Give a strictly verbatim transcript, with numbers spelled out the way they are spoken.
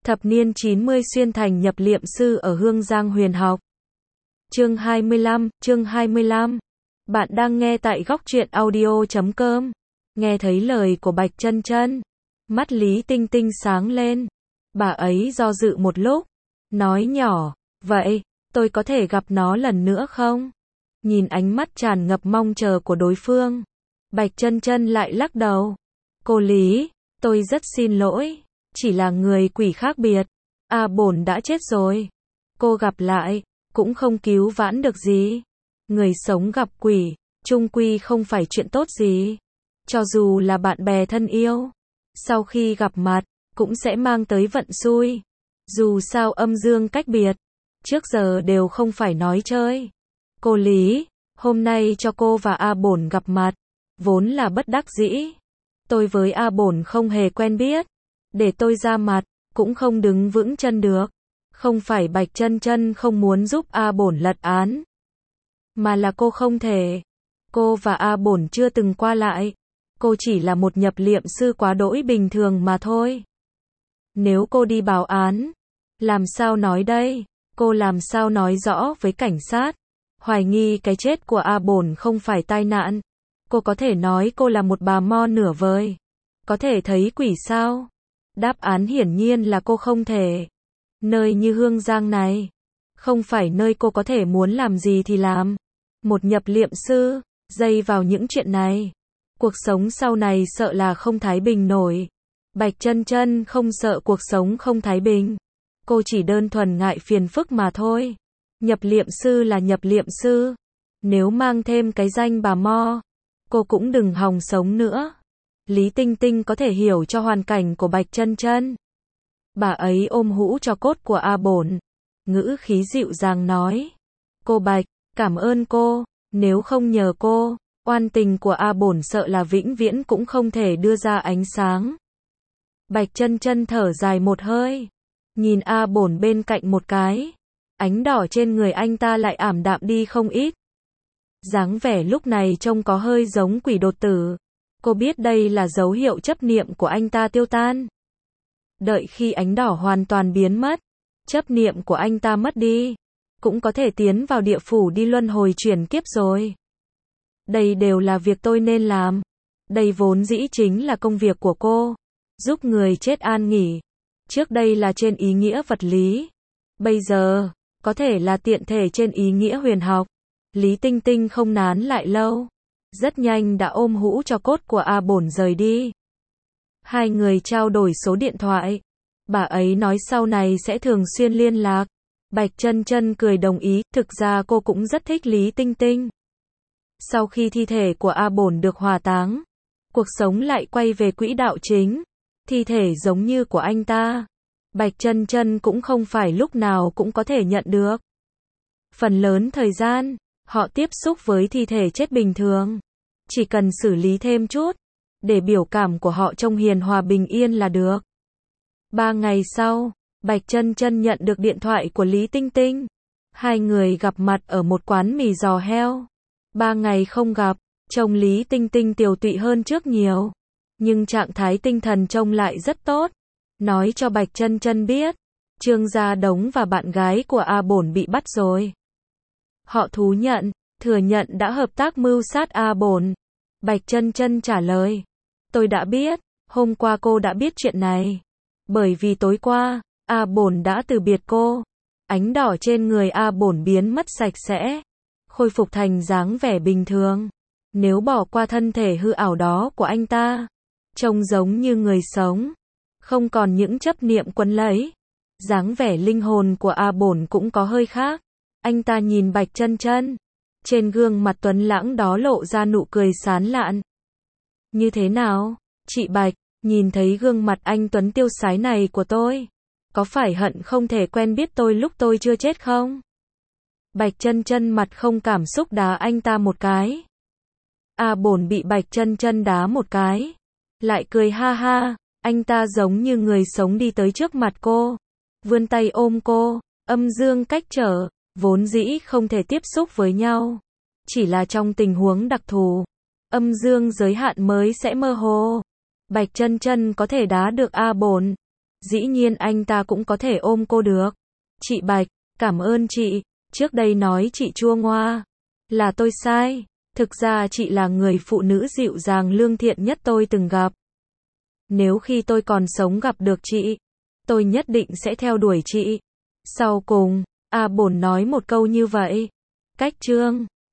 Thập niên chín mươi xuyên thành nhập liệm sư ở Hương Giang huyền học. Chương hai mươi lăm, chương hai mươi lăm. Bạn đang nghe tại góc truyện audio chấm com. Nghe thấy lời của Bạch Chân Chân, mắt Lý Tinh Tinh sáng lên. Bà ấy do dự một lúc, nói nhỏ, "Vậy, tôi có thể gặp nó lần nữa không?" Nhìn ánh mắt tràn ngập mong chờ của đối phương, Bạch Chân Chân lại lắc đầu. "Cô Lý, tôi rất xin lỗi, chỉ là người quỷ khác biệt. A Bổn đã chết rồi. Cô gặp lại, cũng không cứu vãn được gì. Người sống gặp quỷ, chung quy không phải chuyện tốt gì. Cho dù là bạn bè thân yêu, sau khi gặp mặt, cũng sẽ mang tới vận xui. Dù sao âm dương cách biệt, trước giờ đều không phải nói chơi. Cô Lý, hôm nay cho cô và A Bổn gặp mặt, vốn là bất đắc dĩ. Tôi với A Bổn không hề quen biết. Để tôi ra mặt, cũng không đứng vững chân được. Không phải Bạch Chân Chân không muốn giúp A Bổn lật án, mà là cô không thể. Cô và A Bổn chưa từng qua lại. Cô chỉ là một nhập liệm sư quá đỗi bình thường mà thôi. Nếu cô đi báo án, làm sao nói đây? Cô làm sao nói rõ với cảnh sát, hoài nghi cái chết của A Bổn không phải tai nạn? Cô có thể nói cô là một bà mo nửa vời, có thể thấy quỷ sao? Đáp án hiển nhiên là cô không thể. Nơi như Hương Giang này, không phải nơi cô có thể muốn làm gì thì làm. Một nhập liệm sư, dây vào những chuyện này, cuộc sống sau này sợ là không thái bình nổi. Bạch Chân Chân không sợ cuộc sống không thái bình. Cô chỉ đơn thuần ngại phiền phức mà thôi. Nhập liệm sư là nhập liệm sư. Nếu mang thêm cái danh bà mo, cô cũng đừng hòng sống nữa. Lý Tinh Tinh có thể hiểu cho hoàn cảnh của Bạch Chân Chân. Bà ấy ôm hũ tro cốt của A Bổn, ngữ khí dịu dàng nói: "Cô Bạch, cảm ơn cô, nếu không nhờ cô, oan tình của A Bổn sợ là vĩnh viễn cũng không thể đưa ra ánh sáng." Bạch Chân Chân thở dài một hơi, nhìn A Bổn bên cạnh một cái, ánh đỏ trên người anh ta lại ảm đạm đi không ít. Dáng vẻ lúc này trông có hơi giống quỷ đột tử. Cô biết đây là dấu hiệu chấp niệm của anh ta tiêu tan. Đợi khi ánh đỏ hoàn toàn biến mất, chấp niệm của anh ta mất đi, cũng có thể tiến vào địa phủ đi luân hồi chuyển kiếp rồi. Đây đều là việc tôi nên làm. Đây vốn dĩ chính là công việc của cô, giúp người chết an nghỉ. Trước đây là trên ý nghĩa vật lý, bây giờ, có thể là tiện thể trên ý nghĩa huyền học. Lý Tinh Tinh không nán lại lâu, rất nhanh đã ôm hũ tro cốt của A Bổn rời đi. Hai người trao đổi số điện thoại. Bà ấy nói sau này sẽ thường xuyên liên lạc. Bạch Chân Chân cười đồng ý, thực ra cô cũng rất thích Lý Tinh Tinh. Sau khi thi thể của A Bổn được hỏa táng, cuộc sống lại quay về quỹ đạo chính. Thi thể giống như của anh ta, Bạch Chân Chân cũng không phải lúc nào cũng có thể nhận được. Phần lớn thời gian, họ tiếp xúc với thi thể chết bình thường, chỉ cần xử lý thêm chút, để biểu cảm của họ trông hiền hòa bình yên là được. Ba ngày sau, Bạch Chân Chân nhận được điện thoại của Lý Tinh Tinh. Hai người gặp mặt ở một quán mì giò heo. Ba ngày không gặp, trông Lý Tinh Tinh tiều tụy hơn trước nhiều, nhưng trạng thái tinh thần trông lại rất tốt. Nói cho Bạch Chân Chân biết, Trương Gia Đống và bạn gái của A Bổn bị bắt rồi. Họ thú nhận, thừa nhận đã hợp tác mưu sát A Bổn. Bạch Chân Chân trả lời: "Tôi đã biết, hôm qua cô đã biết chuyện này. Bởi vì tối qua, A Bổn đã từ biệt cô." Ánh đỏ trên người A Bổn biến mất sạch sẽ, khôi phục thành dáng vẻ bình thường. Nếu bỏ qua thân thể hư ảo đó của anh ta, trông giống như người sống, không còn những chấp niệm quấn lấy. Dáng vẻ linh hồn của A Bổn cũng có hơi khác. Anh ta nhìn Bạch Chân Chân, trên gương mặt tuấn lãng đó lộ ra nụ cười sán lạn. "Như thế nào, chị Bạch, nhìn thấy gương mặt anh tuấn tiêu sái này của tôi, có phải hận không thể quen biết tôi lúc tôi chưa chết không?" Bạch Chân Chân mặt không cảm xúc đá anh ta một cái. A Bổn bị Bạch Chân Chân đá một cái, lại cười ha ha. Anh ta giống như người sống đi tới trước mặt cô, vươn tay ôm cô. Âm dương cách trở, vốn dĩ không thể tiếp xúc với nhau, chỉ là trong tình huống đặc thù, âm dương giới hạn mới sẽ mơ hồ. Bạch Chân Chân có thể đá được A Bổn, Dĩ nhiên anh ta cũng có thể ôm cô được. Chị Bạch, cảm ơn chị. Trước đây nói chị chua ngoa. Là tôi sai. Thực ra chị là người phụ nữ dịu dàng lương thiện nhất tôi từng gặp. Nếu khi tôi còn sống gặp được chị, tôi nhất định sẽ theo đuổi chị. Sau cùng, A Bổn nói một câu như vậy. Cách chương